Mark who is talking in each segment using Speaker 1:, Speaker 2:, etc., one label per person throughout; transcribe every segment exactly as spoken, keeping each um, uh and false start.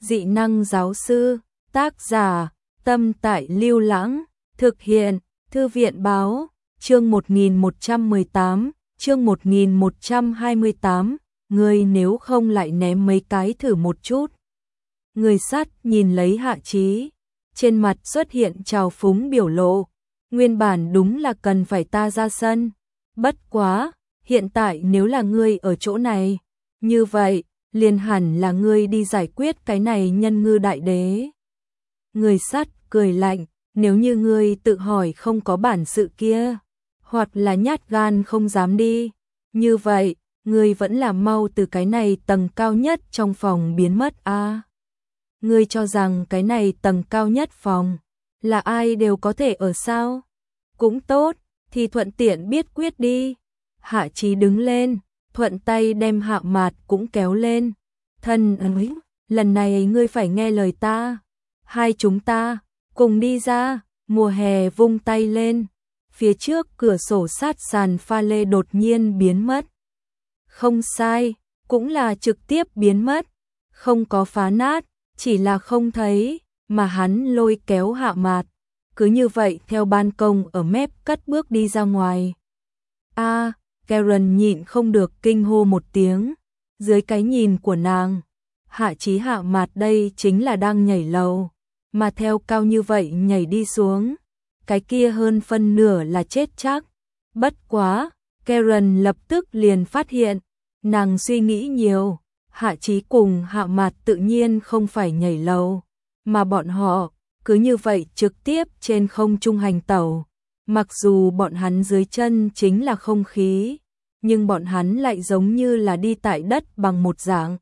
Speaker 1: dị năng giáo sư, tác giả, Tâm Tại Lưu Lãng, thực hiện, Thư viện báo, chương một nghìn một trăm mười tám, chương một nghìn một trăm hai mươi tám, ngươi nếu không lại ném mấy cái thử một chút. Người sắt nhìn lấy Hạ Chí, trên mặt xuất hiện trào phúng biểu lộ, nguyên bản đúng là cần phải ta ra sân, bất quá, hiện tại nếu là ngươi ở chỗ này, như vậy, liền hẳn là ngươi đi giải quyết cái này nhân ngư đại đế. Người sắt cười lạnh, nếu như ngươi tự hỏi không có bản sự kia, hoặc là nhát gan không dám đi, như vậy, ngươi vẫn là mau từ cái này tầng cao nhất trong phòng biến mất a. À, ngươi cho rằng cái này tầng cao nhất phòng là ai đều có thể ở sao? Cũng tốt, thì thuận tiện biết quyết đi. Hạ Chí đứng lên, thuận tay đem Hạ Mạt cũng kéo lên. Thân ơi, lần này ngươi phải nghe lời ta. Hai chúng ta cùng đi ra. Mùa hè vung tay lên, phía trước cửa sổ sát sàn pha lê đột nhiên biến mất. Không sai, cũng là trực tiếp biến mất, không có phá nát, chỉ là không thấy, mà hắn lôi kéo Hạ Mạt, cứ như vậy theo ban công ở mép cất bước đi ra ngoài. A, à, Karen nhịn không được kinh hô một tiếng, dưới cái nhìn của nàng, Hạ Chí Hạ Mạt đây chính là đang nhảy lầu, mà theo cao như vậy nhảy đi xuống, cái kia hơn phân nửa là chết chắc. Bất quá, Karen lập tức liền phát hiện, nàng suy nghĩ nhiều, Hạ Chí cùng Hạ Mạt tự nhiên không phải nhảy lầu, mà bọn họ cứ như vậy trực tiếp trên không trung hành tẩu. Mặc dù bọn hắn dưới chân chính là không khí, nhưng bọn hắn lại giống như là đi tại đất bằng một dạng.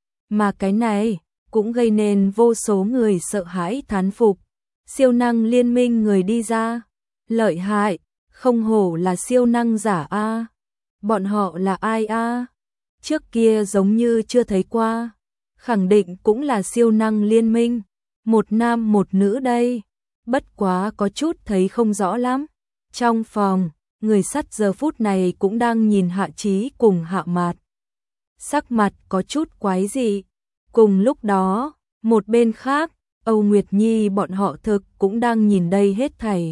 Speaker 1: Mà cái này cũng gây nên vô số người sợ hãi thán phục. Siêu năng liên minh người đi ra, lợi hại, không hổ là siêu năng giả a. Bọn họ là ai a? Trước kia giống như chưa thấy qua, khẳng định cũng là siêu năng liên minh, một nam một nữ đây, bất quá có chút thấy không rõ lắm. Trong phòng, người sắt giờ phút này cũng đang nhìn Hạ Chí cùng Hạ Mạt. Sắc mặt có chút quái dị. Cùng lúc đó, một bên khác, Âu Nguyệt Nhi bọn họ thực cũng đang nhìn đây hết thảy.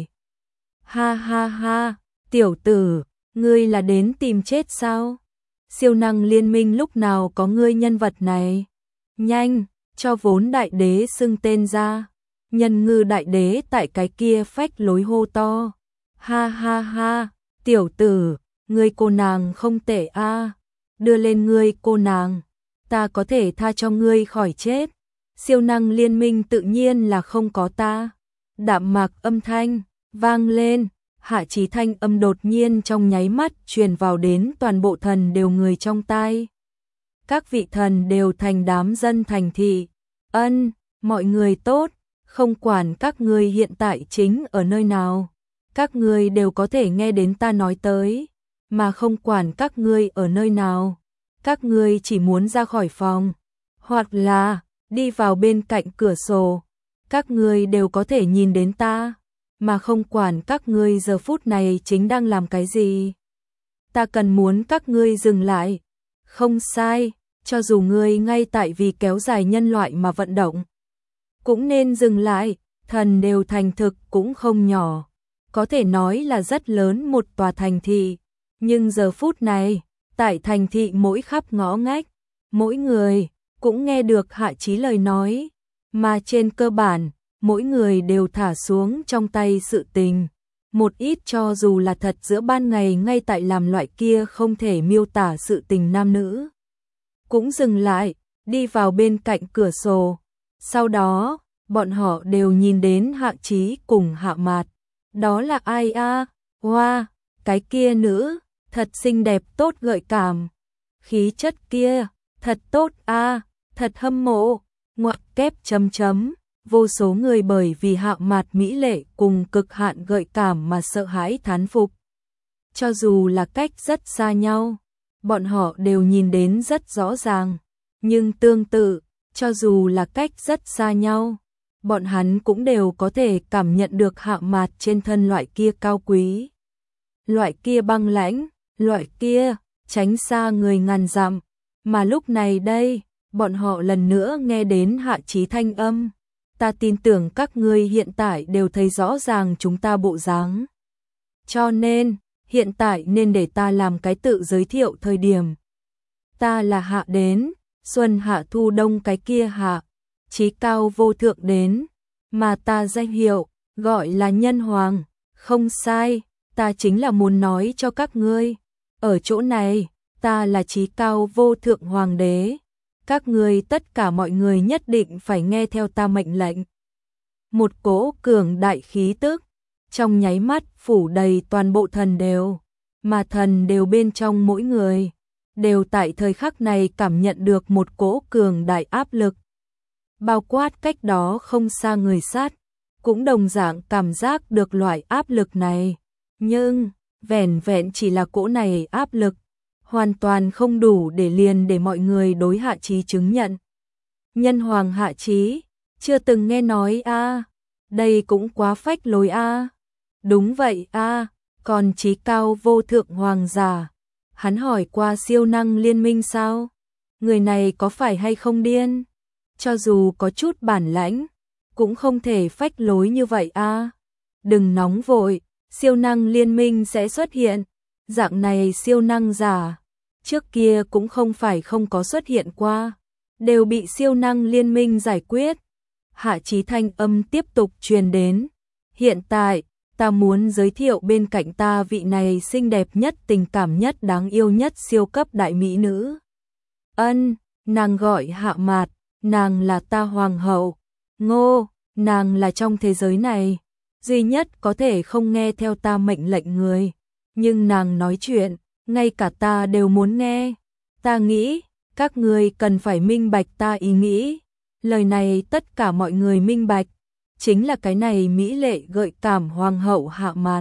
Speaker 1: Ha ha ha, tiểu tử, ngươi là đến tìm chết sao? Siêu năng liên minh lúc nào có ngươi nhân vật này? Nhanh, cho vốn đại đế xưng tên ra. Nhân ngư đại đế tại cái kia phách lối hô to. Ha ha ha, tiểu tử, ngươi cô nàng không tệ a, đưa lên ngươi cô nàng, ta có thể tha cho ngươi khỏi chết. Siêu năng liên minh tự nhiên là không có ta. Đạm mạc âm thanh vang lên, Hạ Chí thanh âm đột nhiên trong nháy mắt truyền vào đến toàn bộ thần đều người trong tai. Các vị thần đều thành đám dân thành thị. Ân, mọi người tốt, không quản các ngươi hiện tại chính ở nơi nào, các ngươi đều có thể nghe đến ta nói tới, mà không quản các ngươi ở nơi nào, các ngươi chỉ muốn ra khỏi phòng, hoặc là đi vào bên cạnh cửa sổ, các ngươi đều có thể nhìn đến ta, mà không quản các ngươi giờ phút này chính đang làm cái gì. Ta cần muốn các ngươi dừng lại. Không sai, cho dù ngươi ngay tại vì kéo dài nhân loại mà vận động, cũng nên dừng lại. Thần đều thành thực cũng không nhỏ, có thể nói là rất lớn một tòa thành thị, nhưng giờ phút này, tại thành thị mỗi khắp ngõ ngách, mỗi người cũng nghe được Hạ Chí lời nói, mà trên cơ bản, mỗi người đều thả xuống trong tay sự tình, một ít cho dù là thật giữa ban ngày ngay tại làm loại kia không thể miêu tả sự tình nam nữ, cũng dừng lại, đi vào bên cạnh cửa sổ. Sau đó, bọn họ đều nhìn đến Hạ Chí cùng Hạ Mạt. Đó là ai a? Hoa, wow, cái kia nữ, thật xinh đẹp tốt gợi cảm. Khí chất kia, thật tốt a, thật hâm mộ. Ngoặc kép chấm chấm, vô số người bởi vì Hạ Mạt mỹ lệ cùng cực hạn gợi cảm mà sợ hãi thán phục. Cho dù là cách rất xa nhau, bọn họ đều nhìn đến rất rõ ràng, nhưng tương tự, cho dù là cách rất xa nhau, bọn hắn cũng đều có thể cảm nhận được Hạ Mạt trên thân loại kia cao quý, loại kia băng lãnh, loại kia tránh xa người ngàn dặm, mà lúc này đây, bọn họ lần nữa nghe đến Hạ Chí thanh âm. Ta tin tưởng các ngươi hiện tại đều thấy rõ ràng chúng ta bộ dáng. Cho nên, hiện tại nên để ta làm cái tự giới thiệu thời điểm. Ta là Hạ đến, xuân hạ thu đông cái kia Hạ, chí cao vô thượng đến, mà ta danh hiệu, gọi là Nhân Hoàng, không sai, ta chính là muốn nói cho các ngươi. Ở chỗ này, ta là chí cao vô thượng hoàng đế, các ngươi tất cả mọi người nhất định phải nghe theo ta mệnh lệnh. Một cỗ cường đại khí tức, trong nháy mắt phủ đầy toàn bộ thần đều, mà thần đều bên trong mỗi người, đều tại thời khắc này cảm nhận được một cỗ cường đại áp lực. Bao quát cách đó không xa người sát, cũng đồng dạng cảm giác được loại áp lực này, nhưng vẻn vẹn chỉ là cỗ này áp lực, hoàn toàn không đủ để liền để mọi người đối Hạ Chí chứng nhận. Nhân Hoàng Hạ Chí, chưa từng nghe nói a, à, đây cũng quá phách lối a. À. Đúng vậy a, à, còn chí cao vô thượng hoàng giả, hắn hỏi qua siêu năng liên minh sao? Người này có phải hay không điên? Cho dù có chút bản lãnh, cũng không thể phách lối như vậy a. À. Đừng nóng vội, siêu năng liên minh sẽ xuất hiện. Dạng này siêu năng giả, trước kia cũng không phải không có xuất hiện qua, đều bị siêu năng liên minh giải quyết. Hạ Chí thanh âm tiếp tục truyền đến. Hiện tại, ta muốn giới thiệu bên cạnh ta vị này xinh đẹp nhất, tình cảm nhất, đáng yêu nhất siêu cấp đại mỹ nữ. Ân, nàng gọi Hạ Mạt, nàng là ta hoàng hậu. Ngô, nàng là trong thế giới này duy nhất có thể không nghe theo ta mệnh lệnh người, nhưng nàng nói chuyện, ngay cả ta đều muốn nghe. Ta nghĩ, các ngươi cần phải minh bạch ta ý nghĩ. Lời này tất cả mọi người minh bạch, chính là cái này mỹ lệ gợi cảm hoàng hậu Hạ Mạt.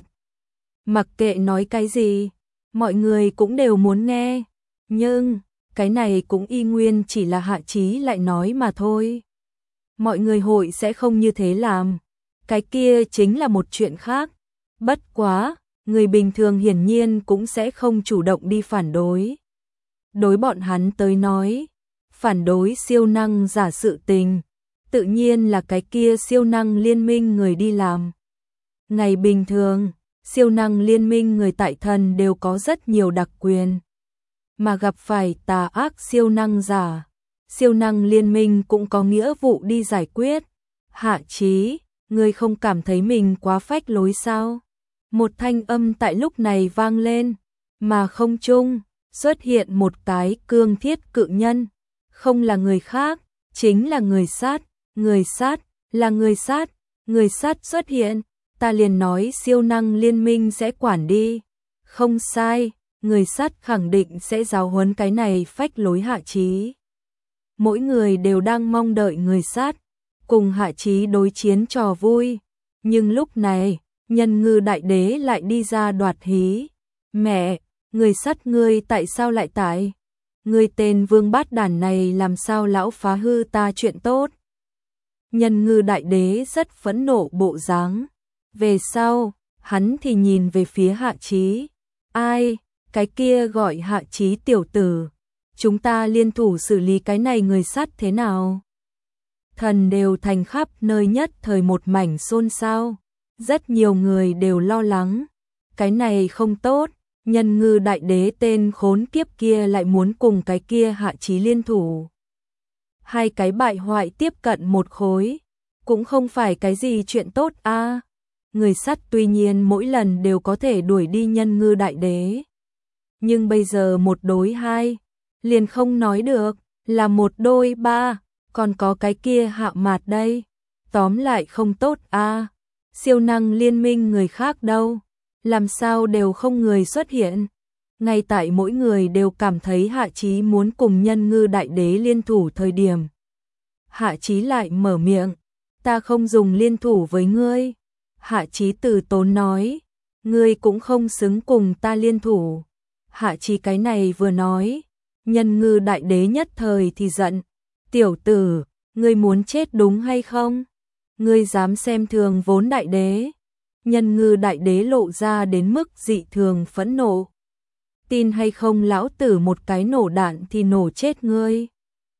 Speaker 1: Mặc kệ nói cái gì, mọi người cũng đều muốn nghe, nhưng cái này cũng y nguyên chỉ là Hạ Chí lại nói mà thôi. Mọi người hội sẽ không như thế làm, cái kia chính là một chuyện khác. Bất quá, người bình thường hiển nhiên cũng sẽ không chủ động đi phản đối. Đối bọn hắn tới nói, phản đối siêu năng giả sự tình, tự nhiên là cái kia siêu năng liên minh người đi làm. Ngày bình thường, siêu năng liên minh người tại thần đều có rất nhiều đặc quyền, mà gặp phải tà ác siêu năng giả, siêu năng liên minh cũng có nghĩa vụ đi giải quyết. Hạ Chí, ngươi không cảm thấy mình quá phách lối sao? Một thanh âm tại lúc này vang lên, mà không trung xuất hiện một cái cương thiết cự nhân, không là người khác, chính là người sát. Người sát, là người sát, người sát xuất hiện, ta liền nói siêu năng liên minh sẽ quản đi. Không sai, người sát khẳng định sẽ giáo huấn cái này phách lối Hạ Chí. Mỗi người đều đang mong đợi người sát cùng Hạ Chí đối chiến trò vui, nhưng lúc này, Nhân Ngư đại đế lại đi ra đoạt hí. Mẹ, người sát ngươi tại sao lại tại? Ngươi tên vương bát đản này làm sao lão phá hư ta chuyện tốt? Nhân Ngư đại đế rất phẫn nộ bộ dáng. Về sau, hắn thì nhìn về phía Hạ Chí. Ai, cái kia gọi Hạ Chí tiểu tử, chúng ta liên thủ xử lý cái này người sát thế nào? Thần đều thành khắp nơi nhất thời một mảnh xôn xao. Rất nhiều người đều lo lắng. Cái này không tốt, Nhân Ngư đại đế tên khốn kiếp kia lại muốn cùng cái kia Hạ Chí liên thủ. Hai cái bại hoại tiếp cận một khối, cũng không phải cái gì chuyện tốt a. À. Người sắt tuy nhiên mỗi lần đều có thể đuổi đi Nhân Ngư đại đế, nhưng bây giờ một đối hai, liền không nói được, là một đôi ba, còn có cái kia Hạ Mạt đây. Tóm lại không tốt a. À. Siêu năng liên minh người khác đâu, làm sao đều không người xuất hiện. Ngay tại mỗi người đều cảm thấy Hạ Chí muốn cùng Nhân Ngư đại đế liên thủ thời điểm, Hạ Chí lại mở miệng, ta không dùng liên thủ với ngươi. Hạ Chí từ tốn nói, ngươi cũng không xứng cùng ta liên thủ. Hạ Chí cái này vừa nói, Nhân Ngư đại đế nhất thời thì giận, tiểu tử, ngươi muốn chết đúng hay không? Ngươi dám xem thường vốn đại đế? Nhân Ngư đại đế lộ ra đến mức dị thường phẫn nộ. Tin hay không lão tử một cái nổ đạn thì nổ chết ngươi.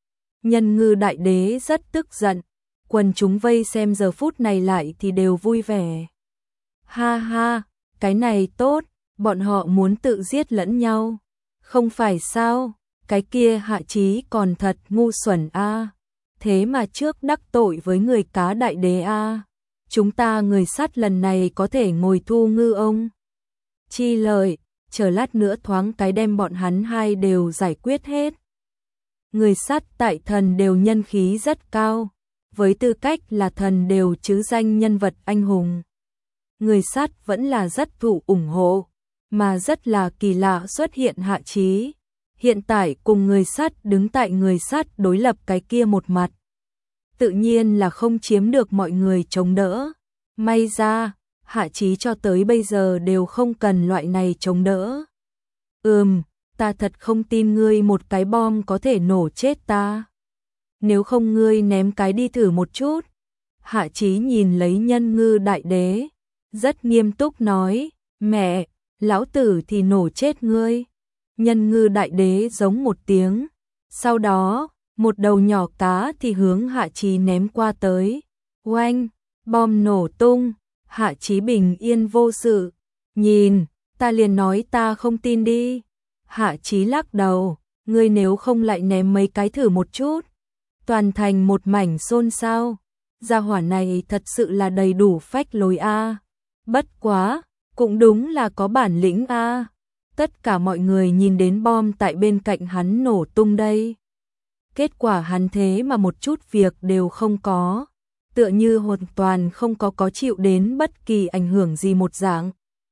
Speaker 1: Nhân Ngư Đại Đế rất tức giận, quần chúng vây xem giờ phút này lại thì đều vui vẻ. Ha ha, cái này tốt, bọn họ muốn tự giết lẫn nhau. Không phải sao, cái kia Hạ Chí còn thật ngu xuẩn a. Thế mà trước đắc tội với người cá đại đế a. Chúng ta người sắt lần này có thể ngồi thu ngư ông. Chi lợi, chờ lát nữa thoáng cái đem bọn hắn hai đều giải quyết hết. Người sắt tại thần đều nhân khí rất cao, với tư cách là thần đều chứ danh nhân vật anh hùng. Người sắt vẫn là rất thụ ủng hộ, mà rất là kỳ lạ xuất hiện Hạ Chí. Hiện tại cùng người sắt đứng tại người sắt đối lập cái kia một mặt. Tự nhiên là không chiếm được mọi người chống đỡ. May ra, Hạ Chí cho tới bây giờ đều không cần loại này chống đỡ. Ừm, ta thật không tin ngươi một cái bom có thể nổ chết ta. Nếu không ngươi ném cái đi thử một chút. Hạ Chí nhìn lấy Nhân Ngư Đại Đế, rất nghiêm túc nói, mẹ, lão tử thì nổ chết ngươi. Nhân Ngư Đại Đế giống một tiếng, sau đó, một đầu nhỏ cá thì hướng Hạ Chí ném qua tới. Oanh, bom nổ tung, Hạ Chí bình yên vô sự. Nhìn, ta liền nói ta không tin đi. Hạ Chí lắc đầu, ngươi nếu không lại ném mấy cái thử một chút. Toàn thành một mảnh xôn xao. Gia hỏa này thật sự là đầy đủ phách lối a. Bất quá, cũng đúng là có bản lĩnh a. Tất cả mọi người nhìn đến bom tại bên cạnh hắn nổ tung đây. Kết quả hắn thế mà một chút việc đều không có, tựa như hoàn toàn không có có chịu đến bất kỳ ảnh hưởng gì một dạng.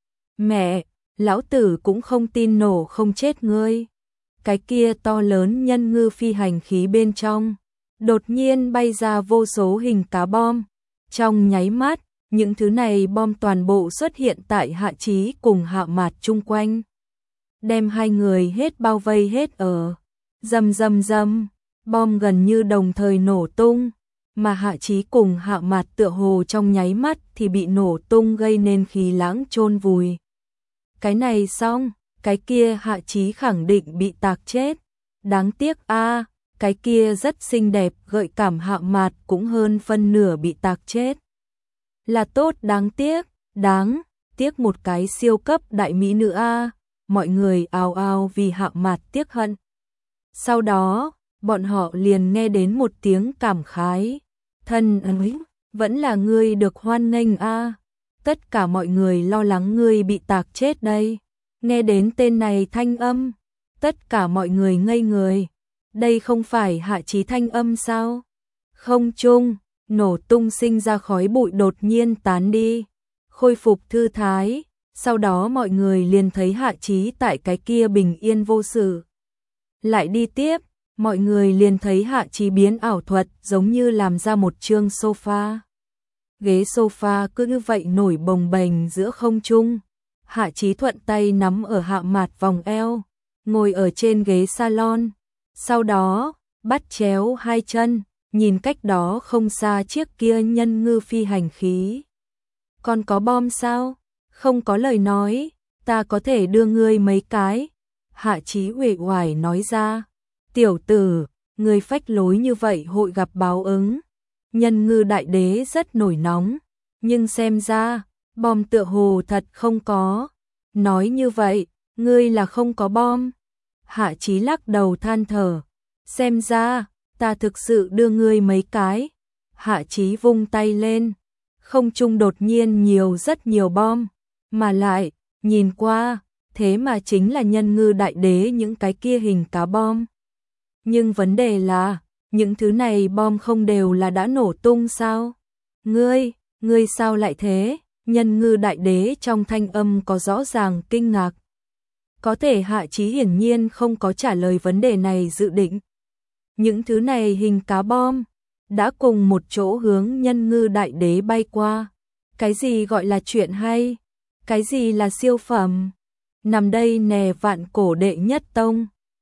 Speaker 1: Mẹ, lão tử cũng không tin nổ không chết ngươi. Cái kia to lớn nhân ngư phi hành khí bên trong, đột nhiên bay ra vô số hình cá bom. Trong nháy mắt, những thứ này bom toàn bộ xuất hiện tại Hạ Chí cùng Hạ Mạt chung quanh. Đem hai người hết bao vây hết ở. Rầm rầm rầm, bom gần như đồng thời nổ tung, mà Hạ Chí cùng Hạ Mạt tựa hồ trong nháy mắt thì bị nổ tung gây nên khí lãng chôn vùi. Cái này xong, cái kia Hạ Chí khẳng định bị tạc chết. Đáng tiếc a, cái kia rất xinh đẹp gợi cảm Hạ Mạt cũng hơn phân nửa bị tạc chết. Là tốt đáng tiếc, đáng tiếc một cái siêu cấp đại mỹ nữ a. Mọi người ào ào vì Hạ Mạt tiếc hận. Sau đó, bọn họ liền nghe đến một tiếng cảm khái. Thân ơi, vẫn là ngươi được hoan nghênh a. Tất cả mọi người lo lắng ngươi bị tạc chết đây. Nghe đến tên này thanh âm, tất cả mọi người ngây người. Đây không phải Hạ Chí thanh âm sao? Không trung, nổ tung sinh ra khói bụi đột nhiên tán đi, khôi phục thư thái. Sau đó mọi người liền thấy Hạ Chí tại cái kia bình yên vô sự. Lại đi tiếp, mọi người liền thấy Hạ Chí biến ảo thuật giống như làm ra một chương sofa. Ghế sofa cứ như vậy nổi bồng bềnh giữa không trung. Hạ Chí thuận tay nắm ở Hạ Mạt vòng eo, ngồi ở trên ghế salon. Sau đó, bắt chéo hai chân, nhìn cách đó không xa chiếc kia nhân ngư phi hành khí. Còn có bom sao? Không có lời nói, ta có thể đưa ngươi mấy cái. Hạ Chí uể oải nói ra. Tiểu tử, ngươi phách lối như vậy hội gặp báo ứng. Nhân Ngư Đại Đế rất nổi nóng, nhưng xem ra, bom tựa hồ thật không có. Nói như vậy, ngươi là không có bom. Hạ Chí lắc đầu than thở. Xem ra, ta thực sự đưa ngươi mấy cái. Hạ Chí vung tay lên, không trung đột nhiên nhiều rất nhiều bom. Mà lại, nhìn qua, thế mà chính là Nhân Ngư Đại Đế những cái kia hình cá bom. Nhưng vấn đề là, những thứ này bom không đều là đã nổ tung sao? Ngươi, ngươi sao lại thế? Nhân Ngư Đại Đế trong thanh âm có rõ ràng kinh ngạc. Có thể Hạ Chí hiển nhiên không có trả lời vấn đề này dự định. Những thứ này hình cá bom, đã cùng một chỗ hướng Nhân Ngư Đại Đế bay qua. Cái gì gọi là chuyện hay? Cái gì là siêu phẩm? Nằm đây nè vạn cổ đệ nhất tông,